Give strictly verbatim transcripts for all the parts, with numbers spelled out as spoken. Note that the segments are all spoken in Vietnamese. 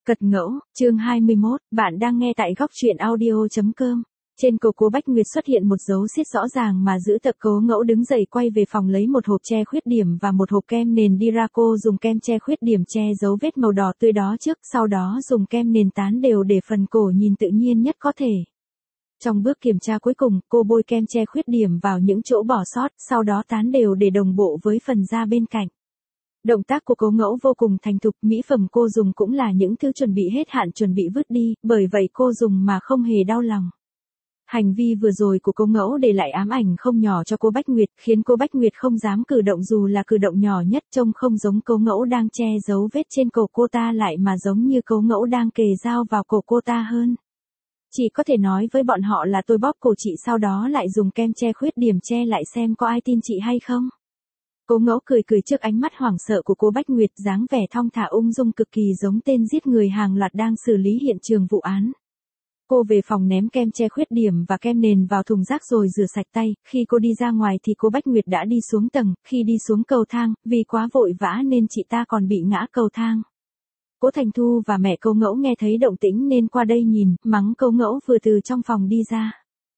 Cật ngẫu, chương hai mươi mốt, bạn đang nghe tại góc truyện audio chấm com. Trên cổ Cố Bách Nguyệt xuất hiện một dấu xiết rõ ràng mà giữ tập Cố Ngẫu đứng dậy quay về phòng lấy một hộp che khuyết điểm và một hộp kem nền đi ra. Cô dùng kem che khuyết điểm che dấu vết màu đỏ tươi đó trước, sau đó dùng kem nền tán đều để phần cổ nhìn tự nhiên nhất có thể. Trong bước kiểm tra cuối cùng, cô bôi kem che khuyết điểm vào những chỗ bỏ sót, sau đó tán đều để đồng bộ với phần da bên cạnh. Động tác của Cố Ngẫu vô cùng thành thục, mỹ phẩm cô dùng cũng là những thứ chuẩn bị hết hạn chuẩn bị vứt đi, bởi vậy cô dùng mà không hề đau lòng. Hành vi vừa rồi của Cố Ngẫu để lại ám ảnh không nhỏ cho cô Bách Nguyệt, khiến cô Bách Nguyệt không dám cử động dù là cử động nhỏ nhất, trông không giống Cố Ngẫu đang che giấu vết trên cổ cô ta lại mà giống như Cố Ngẫu đang kề dao vào cổ cô ta hơn. Chị có thể nói với bọn họ là tôi bóp cổ chị sau đó lại dùng kem che khuyết điểm che lại xem có ai tin chị hay không. Cố Ngẫu cười cười trước ánh mắt hoảng sợ của cô Bách Nguyệt, dáng vẻ thong thả ung dung cực kỳ giống tên giết người hàng loạt đang xử lý hiện trường vụ án. Cô về phòng ném kem che khuyết điểm và kem nền vào thùng rác rồi rửa sạch tay, khi cô đi ra ngoài thì cô Bách Nguyệt đã đi xuống tầng, khi đi xuống cầu thang, vì quá vội vã nên chị ta còn bị ngã cầu thang. Cố Thành Thu và mẹ Cố Ngẫu nghe thấy động tĩnh nên qua đây nhìn, mắng Cố Ngẫu vừa từ trong phòng đi ra.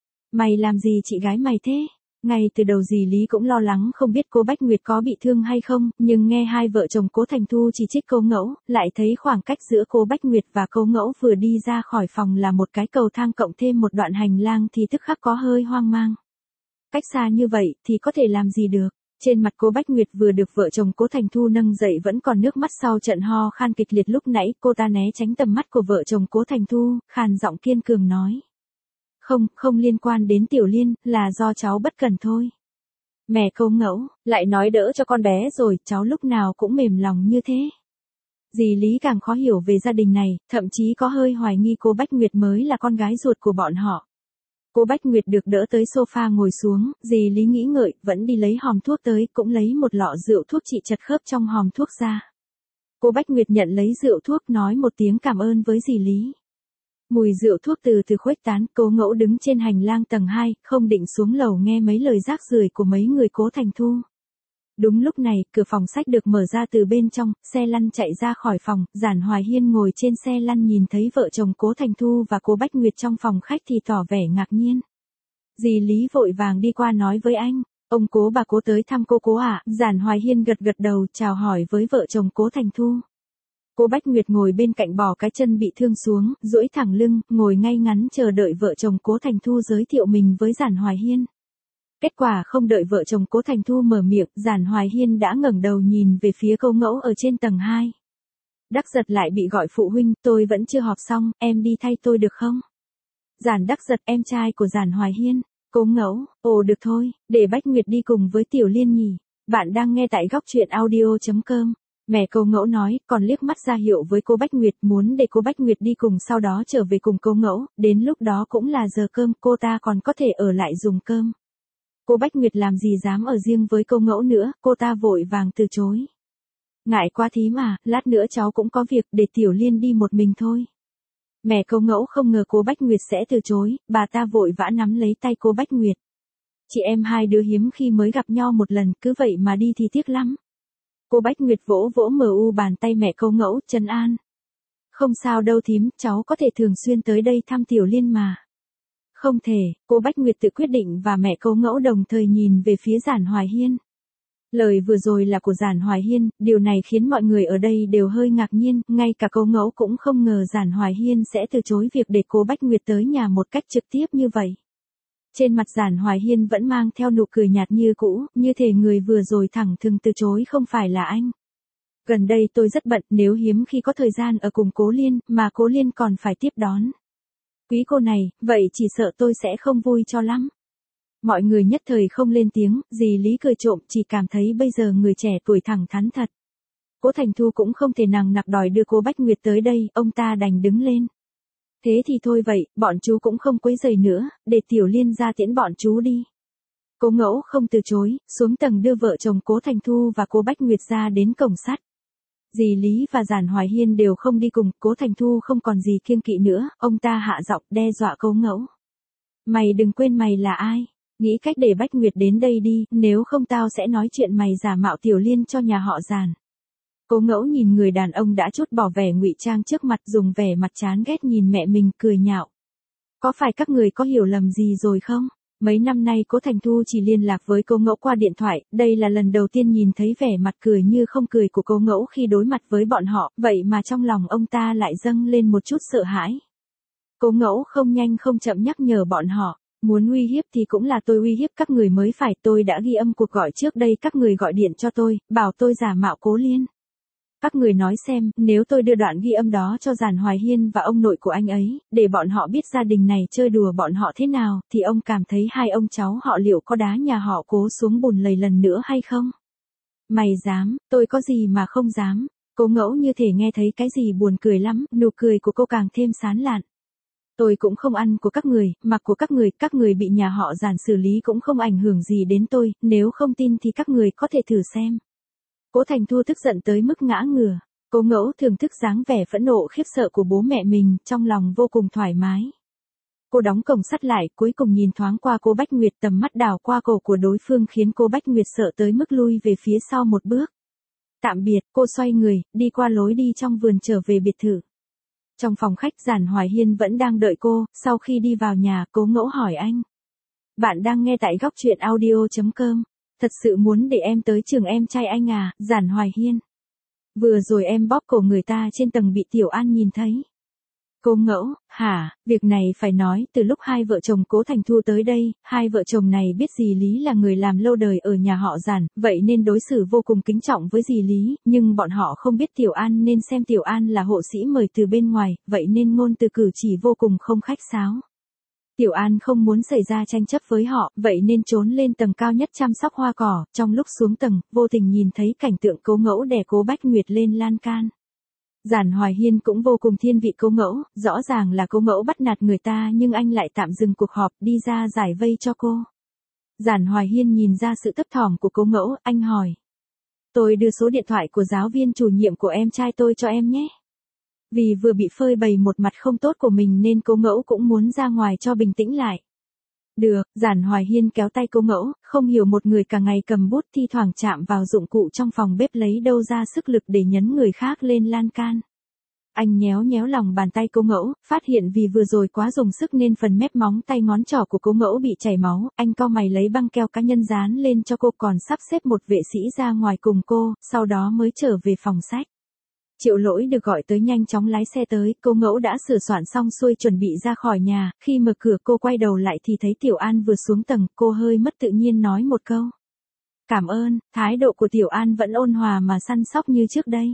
Mày làm gì chị gái mày thế? Ngay từ đầu dì Lý cũng lo lắng không biết cô Bách Nguyệt có bị thương hay không, nhưng nghe hai vợ chồng Cố Thành Thu chỉ trích Cố Ngẫu, lại thấy khoảng cách giữa cô Bách Nguyệt và Cố Ngẫu vừa đi ra khỏi phòng là một cái cầu thang cộng thêm một đoạn hành lang thì tức khắc có hơi hoang mang. Cách xa như vậy thì có thể làm gì được? Trên mặt cô Bách Nguyệt vừa được vợ chồng Cố Thành Thu nâng dậy vẫn còn nước mắt sau trận ho khan kịch liệt lúc nãy, cô ta né tránh tầm mắt của vợ chồng Cố Thành Thu, khàn giọng kiên cường nói. Không, không liên quan đến Tiểu Liên, là do cháu bất cẩn thôi. Mẹ Cố Ngẫu, lại nói đỡ cho con bé rồi, cháu lúc nào cũng mềm lòng như thế. Dì Lý càng khó hiểu về gia đình này, thậm chí có hơi hoài nghi cô Bách Nguyệt mới là con gái ruột của bọn họ. Cô Bách Nguyệt được đỡ tới sofa ngồi xuống, dì Lý nghĩ ngợi, vẫn đi lấy hòm thuốc tới, cũng lấy một lọ rượu thuốc trị chật khớp trong hòm thuốc ra. Cô Bách Nguyệt nhận lấy rượu thuốc nói một tiếng cảm ơn với dì Lý. Mùi rượu thuốc từ từ khuếch tán, Cố Ngẫu đứng trên hành lang tầng hai, không định xuống lầu nghe mấy lời rác rưởi của mấy người Cố Thành Thu. Đúng lúc này, cửa phòng sách được mở ra từ bên trong, xe lăn chạy ra khỏi phòng, Giản Hoài Hiên ngồi trên xe lăn nhìn thấy vợ chồng Cố Thành Thu và cô Bách Nguyệt trong phòng khách thì tỏ vẻ ngạc nhiên. Dì Lý vội vàng đi qua nói với anh, ông Cố bà Cố tới thăm cô Cố ạ, à? Giản Hoài Hiên gật gật đầu chào hỏi với vợ chồng Cố Thành Thu. Cô Bách Nguyệt ngồi bên cạnh bỏ cái chân bị thương xuống, duỗi thẳng lưng, ngồi ngay ngắn chờ đợi vợ chồng Cố Thành Thu giới thiệu mình với Giản Hoài Hiên. Kết quả không đợi vợ chồng Cố Thành Thu mở miệng, Giản Hoài Hiên đã ngẩng đầu nhìn về phía Cố Ngẫu ở trên tầng hai. Đắc Giật lại bị gọi phụ huynh, tôi vẫn chưa họp xong, em đi thay tôi được không? Giản Đắc Giật em trai của Giản Hoài Hiên. Cố Ngẫu, ồ được thôi, để Bách Nguyệt đi cùng với Tiểu Liên nhỉ. Bạn đang nghe tại góc truyện audio chấm com. Mẹ Cố Ngẫu nói, còn liếc mắt ra hiệu với cô Bách Nguyệt muốn để cô Bách Nguyệt đi cùng sau đó trở về cùng Cố Ngẫu, đến lúc đó cũng là giờ cơm, cô ta còn có thể ở lại dùng cơm. Cô Bách Nguyệt làm gì dám ở riêng với Cố Ngẫu nữa, cô ta vội vàng từ chối. Ngại quá thím à, lát nữa cháu cũng có việc, để Tiểu Liên đi một mình thôi. Mẹ Cố Ngẫu không ngờ cô Bách Nguyệt sẽ từ chối, bà ta vội vã nắm lấy tay cô Bách Nguyệt. Chị em hai đứa hiếm khi mới gặp nhau một lần, cứ vậy mà đi thì tiếc lắm. Cô Bách Nguyệt vỗ vỗ mờ u bàn tay mẹ Cố Ngẫu, trấn an. Không sao đâu thím, cháu có thể thường xuyên tới đây thăm Tiểu Liên mà. Không thể, cô Bách Nguyệt tự quyết định và mẹ Cố Ngẫu đồng thời nhìn về phía Giản Hoài Hiên. Lời vừa rồi là của Giản Hoài Hiên, điều này khiến mọi người ở đây đều hơi ngạc nhiên, ngay cả Cố Ngẫu cũng không ngờ Giản Hoài Hiên sẽ từ chối việc để cô Bách Nguyệt tới nhà một cách trực tiếp như vậy. Trên mặt Giản Hoài Hiên vẫn mang theo nụ cười nhạt như cũ, như thể người vừa rồi thẳng thừng từ chối không phải là anh. Gần đây tôi rất bận, nếu hiếm khi có thời gian ở cùng Cố Liên, mà Cố Liên còn phải tiếp đón quý cô này, vậy chỉ sợ tôi sẽ không vui cho lắm. Mọi người nhất thời không lên tiếng, dì Lý cười trộm, chỉ cảm thấy bây giờ người trẻ tuổi thẳng thắn thật. Cố Thành Thu cũng không thể nằng nặc đòi đưa cô Bách Nguyệt tới đây, ông ta đành đứng lên. Thế thì thôi vậy, bọn chú cũng không quấy rầy nữa, để Tiểu Liên ra tiễn bọn chú đi. Cố Ngẫu không từ chối, xuống tầng đưa vợ chồng Cố Thành Thu và cô Bách Nguyệt ra đến cổng sắt. Dì Lý và Giản Hoài Hiên đều không đi cùng, Cố Thành Thu không còn gì kiêng kỵ nữa, ông ta hạ giọng đe dọa Cố Ngẫu. Mày đừng quên mày là ai, nghĩ cách để Bách Nguyệt đến đây đi, nếu không tao sẽ nói chuyện mày giả mạo Tiểu Liên cho nhà họ Giản. Cố Ngẫu nhìn người đàn ông đã trút bỏ vẻ ngụy trang trước mặt, dùng vẻ mặt chán ghét nhìn mẹ mình, cười nhạo. Có phải các người có hiểu lầm gì rồi không? Mấy năm nay Cố Thành Thu chỉ liên lạc với Cố Ngẫu qua điện thoại, đây là lần đầu tiên nhìn thấy vẻ mặt cười như không cười của Cố Ngẫu khi đối mặt với bọn họ, vậy mà trong lòng ông ta lại dâng lên một chút sợ hãi. Cố Ngẫu không nhanh không chậm nhắc nhở bọn họ, muốn uy hiếp thì cũng là tôi uy hiếp các người mới phải, tôi đã ghi âm cuộc gọi trước đây các người gọi điện cho tôi, bảo tôi giả mạo Cố Liên. Các người nói xem, nếu tôi đưa đoạn ghi âm đó cho Giản Hoài Hiên và ông nội của anh ấy, để bọn họ biết gia đình này chơi đùa bọn họ thế nào, thì ông cảm thấy hai ông cháu họ liệu có đá nhà họ Cố xuống bùn lầy lần nữa hay không? Mày dám, tôi có gì mà không dám. Cố Ngẫu như thể nghe thấy cái gì buồn cười lắm, nụ cười của cô càng thêm sán lạn. Tôi cũng không ăn của các người, mặc của các người, các người bị nhà họ Giản xử lý cũng không ảnh hưởng gì đến tôi, nếu không tin thì các người có thể thử xem. Cố Thành Thu tức giận tới mức ngã ngửa. Cố Ngẫu thưởng thức dáng vẻ phẫn nộ khiếp sợ của bố mẹ mình, trong lòng vô cùng thoải mái. Cô đóng cổng sắt lại, cuối cùng nhìn thoáng qua cô Bách Nguyệt, tầm mắt đảo qua cổ của đối phương khiến cô Bách Nguyệt sợ tới mức lui về phía sau một bước. Tạm biệt, cô xoay người, đi qua lối đi trong vườn trở về biệt thự. Trong phòng khách, Giản Hoài Hiên vẫn đang đợi cô, sau khi đi vào nhà, Cố Ngẫu hỏi anh. Bạn đang nghe tại góc truyện audio chấm com. Thật sự muốn để em tới trường em trai anh à, Giản Hoài Hiên. Vừa rồi em bóp cổ người ta trên tầng bị Tiểu An nhìn thấy. Cố Ngẫu, hả, việc này phải nói, từ lúc hai vợ chồng Cố Thành Thu tới đây, hai vợ chồng này biết dì Lý là người làm lâu đời ở nhà họ Giản, vậy nên đối xử vô cùng kính trọng với dì Lý, nhưng bọn họ không biết Tiểu An nên xem Tiểu An là hộ sĩ mời từ bên ngoài, vậy nên ngôn từ cử chỉ vô cùng không khách sáo. Tiểu An không muốn xảy ra tranh chấp với họ, vậy nên trốn lên tầng cao nhất chăm sóc hoa cỏ, trong lúc xuống tầng, vô tình nhìn thấy cảnh tượng Cố Ngẫu đè Cố Bách Nguyệt lên lan can. Giản Hoài Hiên cũng vô cùng thiên vị Cố Ngẫu, rõ ràng là Cố Ngẫu bắt nạt người ta nhưng anh lại tạm dừng cuộc họp, đi ra giải vây cho cô. Giản Hoài Hiên nhìn ra sự thấp thỏm của Cố Ngẫu, anh hỏi. Tôi đưa số điện thoại của giáo viên chủ nhiệm của em trai tôi cho em nhé. Vì vừa bị phơi bày một mặt không tốt của mình nên Cố Ngẫu cũng muốn ra ngoài cho bình tĩnh lại. Được, Giản Hoài Hiên kéo tay Cố Ngẫu, không hiểu một người cả ngày cầm bút thi thoảng chạm vào dụng cụ trong phòng bếp lấy đâu ra sức lực để nhấn người khác lên lan can. Anh nhéo nhéo lòng bàn tay Cố Ngẫu, phát hiện vì vừa rồi quá dùng sức nên phần mép móng tay ngón trỏ của Cố Ngẫu bị chảy máu, anh cau mày lấy băng keo cá nhân dán lên cho cô, còn sắp xếp một vệ sĩ ra ngoài cùng cô, sau đó mới trở về phòng sách. Triệu Lỗi được gọi tới nhanh chóng lái xe tới, Cố Ngẫu đã sửa soạn xong xuôi chuẩn bị ra khỏi nhà, khi mở cửa cô quay đầu lại thì thấy Tiểu An vừa xuống tầng, cô hơi mất tự nhiên nói một câu. Cảm ơn, thái độ của Tiểu An vẫn ôn hòa mà săn sóc như trước đây.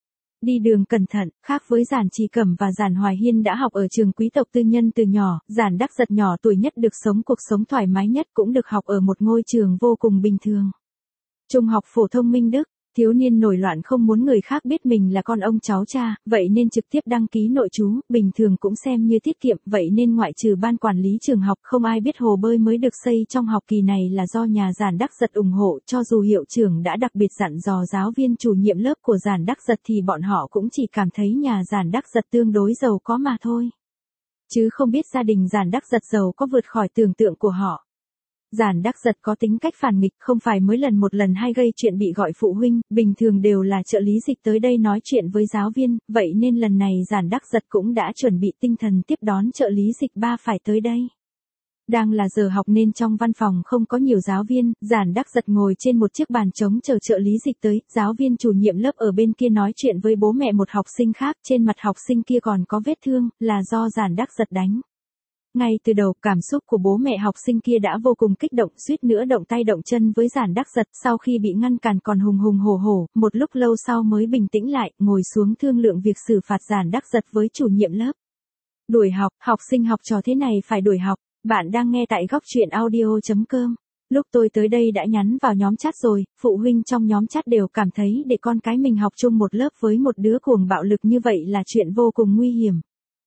Đi đường cẩn thận, khác với Giản Trì Cẩm và Giản Hoài Hiên đã học ở trường quý tộc tư nhân từ nhỏ, Giản Đắc Giật nhỏ tuổi nhất được sống cuộc sống thoải mái nhất cũng được học ở một ngôi trường vô cùng bình thường. Trung học phổ thông Minh Đức. Thiếu niên nổi loạn không muốn người khác biết mình là con ông cháu cha, vậy nên trực tiếp đăng ký nội trú, bình thường cũng xem như tiết kiệm, vậy nên ngoại trừ ban quản lý trường học không ai biết hồ bơi mới được xây trong học kỳ này là do nhà Giản Đắc Giật ủng hộ, cho dù hiệu trưởng đã đặc biệt dặn dò giáo viên chủ nhiệm lớp của Giản Đắc Giật thì bọn họ cũng chỉ cảm thấy nhà Giản Đắc Giật tương đối giàu có mà thôi. Chứ không biết gia đình Giản Đắc Giật giàu có vượt khỏi tưởng tượng của họ. Giản Đắc Giật có tính cách phản nghịch, không phải mới lần một lần hay gây chuyện bị gọi phụ huynh, bình thường đều là trợ lý dịch tới đây nói chuyện với giáo viên, vậy nên lần này Giản Đắc Giật cũng đã chuẩn bị tinh thần tiếp đón trợ lý dịch ba phải tới đây. Đang là giờ học nên trong văn phòng không có nhiều giáo viên, Giản Đắc Giật ngồi trên một chiếc bàn trống chờ trợ lý dịch tới, giáo viên chủ nhiệm lớp ở bên kia nói chuyện với bố mẹ một học sinh khác, trên mặt học sinh kia còn có vết thương, là do Giản Đắc Giật đánh. Ngay từ đầu, cảm xúc của bố mẹ học sinh kia đã vô cùng kích động, suýt nữa động tay động chân với Giản Đắc Giật, sau khi bị ngăn cản còn hùng hùng hổ hổ, một lúc lâu sau mới bình tĩnh lại, ngồi xuống thương lượng việc xử phạt Giản Đắc Giật với chủ nhiệm lớp. Đuổi học, học sinh học trò thế này phải đuổi học, bạn đang nghe tại góc truyện audio chấm com. Lúc tôi tới đây đã nhắn vào nhóm chat rồi, phụ huynh trong nhóm chat đều cảm thấy để con cái mình học chung một lớp với một đứa cuồng bạo lực như vậy là chuyện vô cùng nguy hiểm.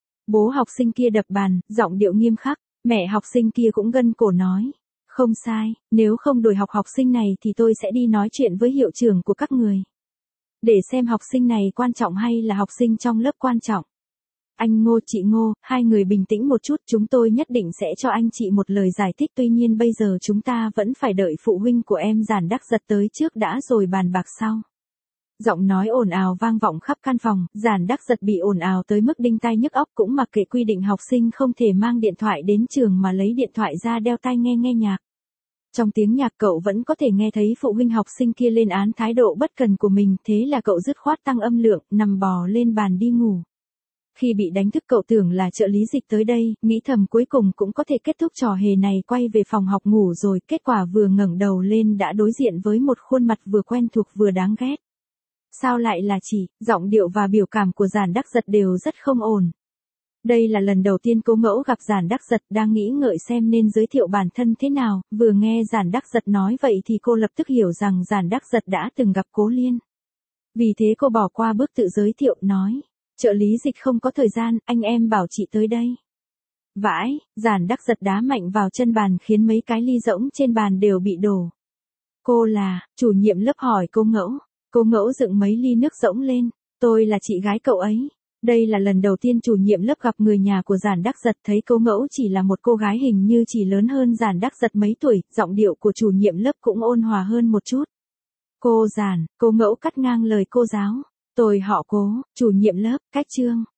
Bố học sinh kia đập bàn, giọng điệu nghiêm khắc, mẹ học sinh kia cũng gân cổ nói. Không sai, nếu không đuổi học học sinh này thì tôi sẽ đi nói chuyện với hiệu trưởng của các người. Để xem học sinh này quan trọng hay là học sinh trong lớp quan trọng. Anh Ngô, chị Ngô, hai người bình tĩnh một chút, chúng tôi nhất định sẽ cho anh chị một lời giải thích, tuy nhiên bây giờ chúng ta vẫn phải đợi phụ huynh của em Giản Đắc Giật tới trước đã rồi bàn bạc sau. Giọng nói ồn ào vang vọng khắp căn phòng, Giản Đắc Giật bị ồn ào tới mức đinh tai nhức óc cũng mặc kệ quy định học sinh không thể mang điện thoại đến trường mà lấy điện thoại ra đeo tai nghe nghe nhạc. Trong tiếng nhạc cậu vẫn có thể nghe thấy phụ huynh học sinh kia lên án thái độ bất cần của mình, thế là cậu dứt khoát tăng âm lượng, nằm bò lên bàn đi ngủ. Khi bị đánh thức cậu tưởng là trợ lý Dịch tới đây, nghĩ thầm cuối cùng cũng có thể kết thúc trò hề này, quay về phòng học ngủ rồi, kết quả vừa ngẩng đầu lên đã đối diện với một khuôn mặt vừa quen thuộc vừa đáng ghét. Sao lại là chị? Giọng điệu và biểu cảm của Giản Đắc Giật đều rất không ổn. Đây là lần đầu tiên Cố Ngẫu gặp Giản Đắc Giật, đang nghĩ ngợi xem nên giới thiệu bản thân thế nào, vừa nghe Giản Đắc Giật nói vậy thì cô lập tức hiểu rằng Giản Đắc Giật đã từng gặp Cố Liên. Vì thế cô bỏ qua bước tự giới thiệu, nói, trợ lý Dịch không có thời gian, anh em bảo chị tới đây. Vãi, Giản Đắc Giật đá mạnh vào chân bàn khiến mấy cái ly rỗng trên bàn đều bị đổ. Cô là, chủ nhiệm lớp hỏi Cố Ngẫu. Cố Ngẫu dựng mấy ly nước rỗng lên, tôi là chị gái cậu ấy. Đây là lần đầu tiên chủ nhiệm lớp gặp người nhà của Giản Đắc Giật, thấy Cố Ngẫu chỉ là một cô gái hình như chỉ lớn hơn Giản Đắc Giật mấy tuổi, giọng điệu của chủ nhiệm lớp cũng ôn hòa hơn một chút. Cô Giản, Cố Ngẫu cắt ngang lời cô giáo. Tôi họ Cố, chủ nhiệm lớp, cách Trương.